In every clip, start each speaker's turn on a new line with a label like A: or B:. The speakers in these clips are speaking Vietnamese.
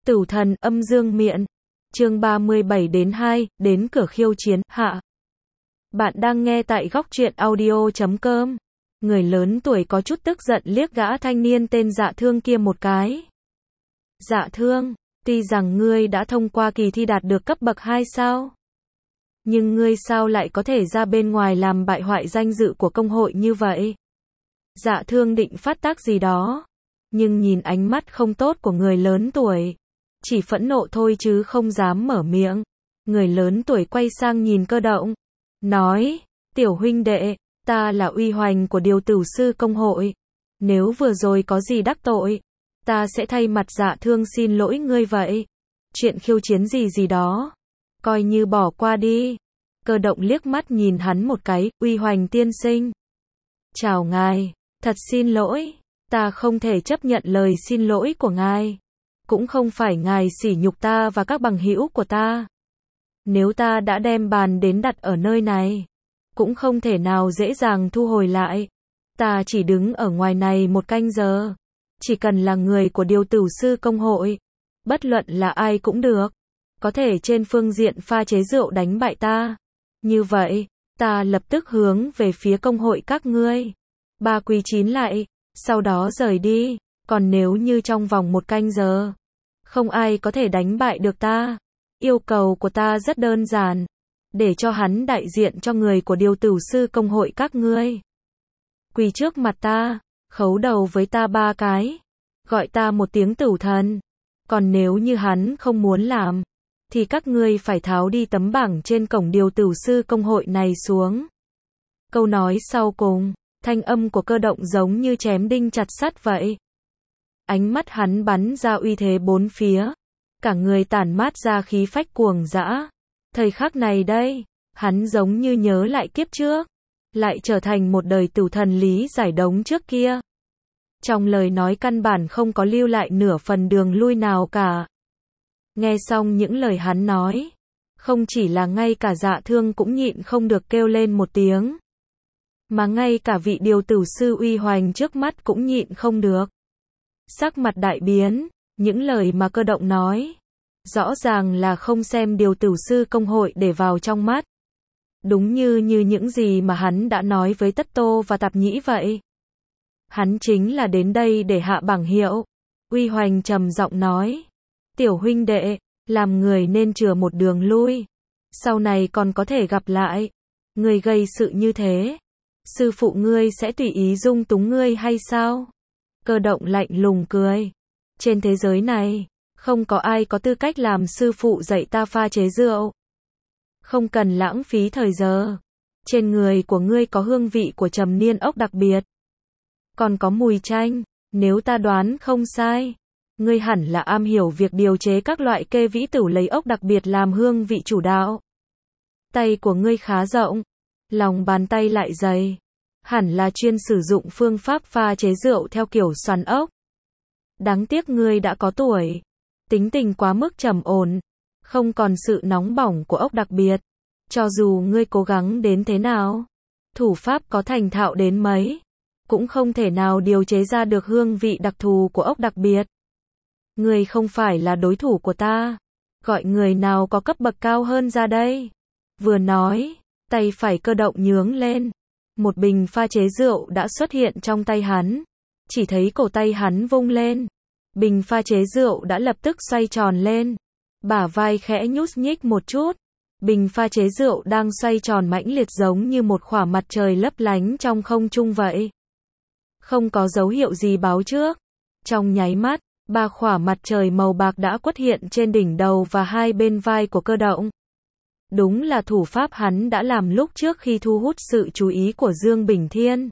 A: Tửu thần âm dương miện. Chương 37-2, đến cửa khiêu chiến, hạ. Bạn đang nghe tại góc truyện audio.com. Người lớn tuổi có chút tức giận liếc gã thanh niên tên Dạ Thương kia một cái. Dạ Thương, tuy rằng ngươi đã thông qua kỳ thi đạt được cấp bậc 2 sao? Nhưng ngươi sao lại có thể ra bên ngoài làm bại hoại danh dự của công hội như vậy? Dạ Thương định phát tác gì đó, nhưng nhìn ánh mắt không tốt của người lớn tuổi, chỉ phẫn nộ thôi chứ không dám mở miệng. Người lớn tuổi quay sang nhìn Cơ Động, nói, tiểu huynh đệ, ta là uy hoành của điều tử sư công hội. Nếu vừa rồi có gì đắc tội, ta sẽ thay mặt Dạ Thương xin lỗi ngươi vậy. Chuyện khiêu chiến gì đó, coi như bỏ qua đi. Cơ Động liếc mắt nhìn hắn một cái, uy hoành tiên sinh. Chào ngài, thật xin lỗi, ta không thể chấp nhận lời xin lỗi của ngài. Cũng không phải ngài sỉ nhục ta và các bằng hữu của ta. Nếu ta đã đem bàn đến đặt ở nơi này, cũng không thể nào dễ dàng thu hồi lại. Ta chỉ đứng ở ngoài này một canh giờ. Chỉ cần là người của điều tử sư công hội, bất luận là ai cũng được, có thể trên phương diện pha chế rượu đánh bại ta. Như vậy, ta lập tức hướng về phía công hội các ngươi. Ba quý 9 lại, sau đó rời đi. Còn nếu như trong vòng một canh giờ, không ai có thể đánh bại được ta, yêu cầu của ta rất đơn giản, để cho hắn đại diện cho người của điều tử sư công hội các ngươi. Quỳ trước mặt ta, khấu đầu với ta 3 cái, gọi ta một tiếng tửu thần. Còn nếu như hắn không muốn làm, thì các ngươi phải tháo đi tấm bảng trên cổng điều tử sư công hội này xuống. Câu nói sau cùng, thanh âm của Cơ Động giống như chém đinh chặt sắt vậy. Ánh mắt hắn bắn ra uy thế bốn phía, cả người tản mát ra khí phách cuồng dã. Thời khắc này đây, hắn giống như nhớ lại kiếp trước, lại trở thành một đời tửu thần lý giải đống trước kia. Trong lời nói căn bản không có lưu lại nửa phần đường lui nào cả. Nghe xong những lời hắn nói, không chỉ là ngay cả Dạ Thương cũng nhịn không được kêu lên một tiếng, mà ngay cả vị điều tử sư uy hoành trước mắt cũng nhịn không được. Sắc mặt đại biến, những lời mà Cơ Động nói, rõ ràng là không xem điều tử sư công hội để vào trong mắt. Đúng như những gì mà hắn đã nói với Tất Tô và Tạp Nhĩ vậy. Hắn chính là đến đây để hạ bảng hiệu. Uy hoành trầm giọng nói, tiểu huynh đệ, làm người nên chừa một đường lui, sau này còn có thể gặp lại. Người gây sự như thế, sư phụ ngươi sẽ tùy ý dung túng ngươi hay sao? Cơ Động lạnh lùng cười. Trên thế giới này, không có ai có tư cách làm sư phụ dạy ta pha chế rượu. Không cần lãng phí thời giờ. Trên người của ngươi có hương vị của trầm niên ốc đặc biệt. Còn có mùi chanh, nếu ta đoán không sai, ngươi hẳn là am hiểu việc điều chế các loại kê vĩ tửu lấy ốc đặc biệt làm hương vị chủ đạo. Tay của ngươi khá rộng, lòng bàn tay lại dày, hẳn là chuyên sử dụng phương pháp pha chế rượu theo kiểu xoắn ốc. Đáng tiếc ngươi đã có tuổi, tính tình quá mức trầm ổn, không còn sự nóng bỏng của ốc đặc biệt. Cho dù ngươi cố gắng đến thế nào, thủ pháp có thành thạo đến mấy, cũng không thể nào điều chế ra được hương vị đặc thù của ốc đặc biệt. Ngươi không phải là đối thủ của ta, gọi người nào có cấp bậc cao hơn ra đây. Vừa nói, tay phải Cơ Động nhướng lên, một bình pha chế rượu đã xuất hiện trong tay hắn. Chỉ thấy cổ tay hắn vung lên, bình pha chế rượu đã lập tức xoay tròn lên, bả vai khẽ nhúc nhích một chút. Bình pha chế rượu đang xoay tròn mãnh liệt giống như một khỏa mặt trời lấp lánh trong không trung vậy. Không có dấu hiệu gì báo trước. Trong nháy mắt, 3 khỏa mặt trời màu bạc đã xuất hiện trên đỉnh đầu và hai bên vai của Cơ Động. Đúng là thủ pháp hắn đã làm lúc trước khi thu hút sự chú ý của Dương Bình Thiên.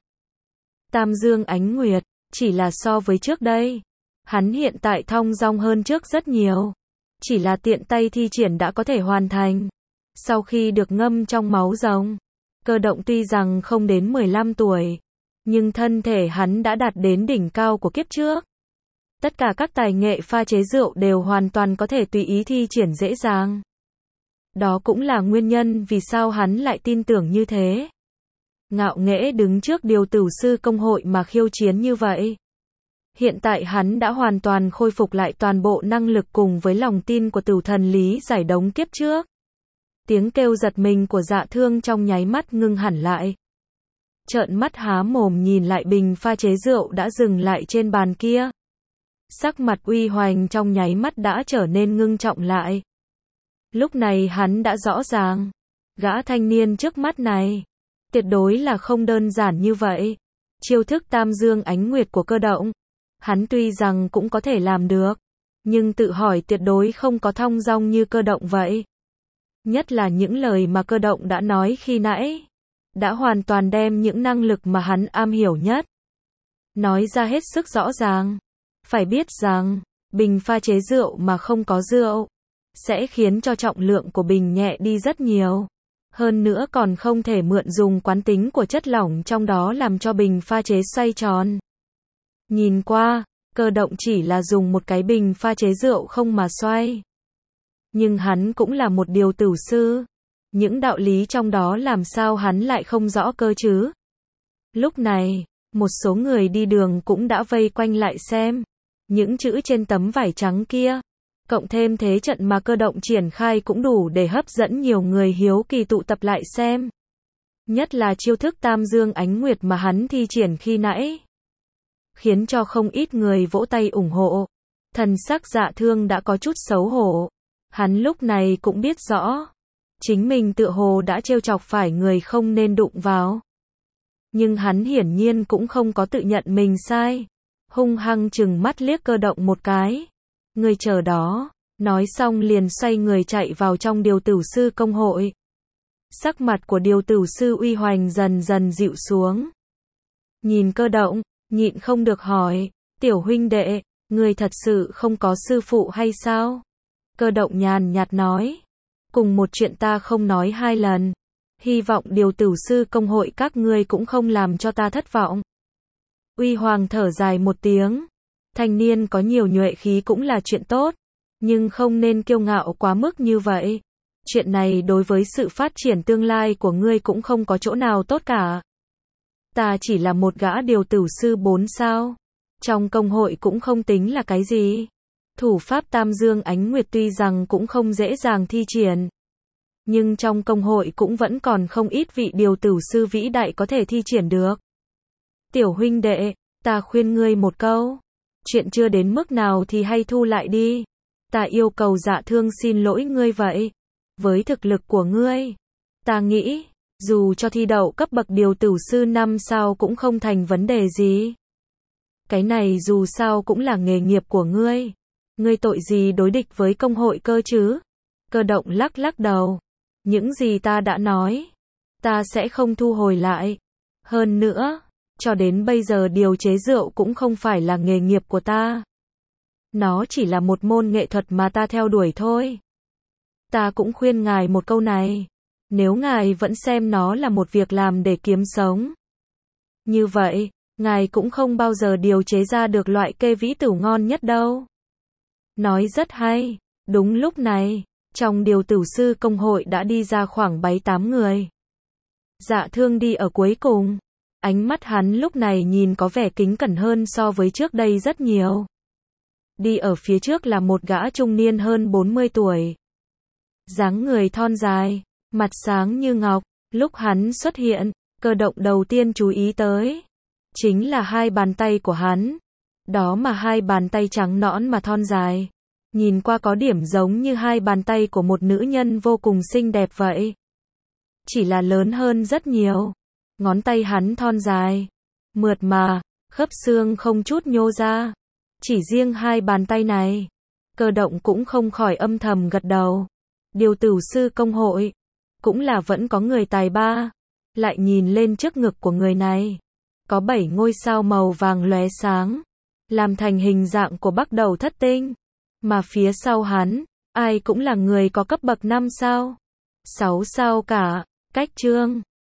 A: Tam Dương Ánh Nguyệt, chỉ là so với trước đây, hắn hiện tại thong dong hơn trước rất nhiều. Chỉ là tiện tay thi triển đã có thể hoàn thành. Sau khi được ngâm trong máu rồng, Cơ Động tuy rằng không đến 15 tuổi, nhưng thân thể hắn đã đạt đến đỉnh cao của kiếp trước. Tất cả các tài nghệ pha chế rượu đều hoàn toàn có thể tùy ý thi triển dễ dàng. Đó cũng là nguyên nhân vì sao hắn lại tin tưởng như thế. Ngạo nghễ đứng trước điều tử sư công hội mà khiêu chiến như vậy. Hiện tại hắn đã hoàn toàn khôi phục lại toàn bộ năng lực cùng với lòng tin của Tửu Thần Lý Giải Đống kiếp trước. Tiếng kêu giật mình của Dạ Thương trong nháy mắt ngưng hẳn lại. Trợn mắt há mồm nhìn lại bình pha chế rượu đã dừng lại trên bàn kia. Sắc mặt Uy Hoành trong nháy mắt đã trở nên ngưng trọng lại. Lúc này hắn đã rõ ràng, gã thanh niên trước mắt này, tuyệt đối là không đơn giản như vậy. Chiêu thức Tam Dương Ánh Nguyệt của Cơ Động, hắn tuy rằng cũng có thể làm được, nhưng tự hỏi tuyệt đối không có thong dong như Cơ Động vậy. Nhất là những lời mà Cơ Động đã nói khi nãy, đã hoàn toàn đem những năng lực mà hắn am hiểu nhất nói ra hết sức rõ ràng. Phải biết rằng, bình pha chế rượu mà không có rượu, sẽ khiến cho trọng lượng của bình nhẹ đi rất nhiều. Hơn nữa còn không thể mượn dùng quán tính của chất lỏng trong đó làm cho bình pha chế xoay tròn. Nhìn qua, Cơ Động chỉ là dùng một cái bình pha chế rượu không mà xoay. Nhưng hắn cũng là một điều tử sư. Những đạo lý trong đó làm sao hắn lại không rõ cơ chứ? Lúc này, một số người đi đường cũng đã vây quanh lại xem. Những chữ trên tấm vải trắng kia, cộng thêm thế trận mà Cơ Động triển khai cũng đủ để hấp dẫn nhiều người hiếu kỳ tụ tập lại xem. Nhất là chiêu thức Tam Dương Ánh Nguyệt mà hắn thi triển khi nãy, khiến cho không ít người vỗ tay ủng hộ. Thần sắc Dạ Thương đã có chút xấu hổ. Hắn lúc này cũng biết rõ, chính mình tựa hồ đã trêu chọc phải người không nên đụng vào. Nhưng hắn hiển nhiên cũng không có tự nhận mình sai. Hung hăng chừng mắt liếc Cơ Động một cái. Người chờ đó, nói xong liền xoay người chạy vào trong điều tử sư công hội. Sắc mặt của điều tử sư Uy Hoành dần dần dịu xuống. Nhìn Cơ Động, nhịn không được hỏi, tiểu huynh đệ, người thật sự không có sư phụ hay sao? Cơ Động nhàn nhạt nói, cùng một chuyện ta không nói hai lần. Hy vọng điều tử sư công hội các ngươi cũng không làm cho ta thất vọng. Uy Hoàng thở dài một tiếng. Thanh niên có nhiều nhuệ khí cũng là chuyện tốt, nhưng không nên kiêu ngạo quá mức như vậy. Chuyện này đối với sự phát triển tương lai của ngươi cũng không có chỗ nào tốt cả. Ta chỉ là một gã điều tử sư 4 sao. Trong công hội cũng không tính là cái gì. Thủ pháp Tam Dương Ánh Nguyệt tuy rằng cũng không dễ dàng thi triển, nhưng trong công hội cũng vẫn còn không ít vị điều tử sư vĩ đại có thể thi triển được. Tiểu huynh đệ, ta khuyên ngươi một câu. Chuyện chưa đến mức nào thì hay thu lại đi. Ta yêu cầu Dạ Thương xin lỗi ngươi vậy. Với thực lực của ngươi, ta nghĩ, dù cho thi đậu cấp bậc điều tử sư 5 sao cũng không thành vấn đề gì. Cái này dù sao cũng là nghề nghiệp của ngươi. Ngươi tội gì đối địch với công hội cơ chứ? Cơ Động lắc lắc đầu. Những gì ta đã nói, ta sẽ không thu hồi lại. Hơn nữa, cho đến bây giờ điều chế rượu cũng không phải là nghề nghiệp của ta. Nó chỉ là một môn nghệ thuật mà ta theo đuổi thôi. Ta cũng khuyên ngài một câu này. Nếu ngài vẫn xem nó là một việc làm để kiếm sống, như vậy, ngài cũng không bao giờ điều chế ra được loại kê vĩ tửu ngon nhất đâu. Nói rất hay. Đúng lúc này, trong điều tử sư công hội đã đi ra khoảng 7-8 người. Dạ Thương đi ở cuối cùng. Ánh mắt hắn lúc này nhìn có vẻ kính cẩn hơn so với trước đây rất nhiều. Đi ở phía trước là một gã trung niên hơn 40 tuổi. Dáng người thon dài, mặt sáng như ngọc. Lúc hắn xuất hiện, Cơ Động đầu tiên chú ý tới chính là hai bàn tay của hắn. Đó mà hai bàn tay trắng nõn mà thon dài, nhìn qua có điểm giống như hai bàn tay của một nữ nhân vô cùng xinh đẹp vậy. Chỉ là lớn hơn rất nhiều. Ngón tay hắn thon dài, mượt mà, khớp xương không chút nhô ra. Chỉ riêng hai bàn tay này, Cơ Động cũng không khỏi âm thầm gật đầu. Điều tử sư công hội, cũng là vẫn có người tài ba. Lại nhìn lên trước ngực của người này, có 7 ngôi sao màu vàng lóe sáng, làm thành hình dạng của Bắc Đầu Thất Tinh. Mà phía sau hắn, ai cũng là người có cấp bậc 5 sao, 6 sao cả. Cách chương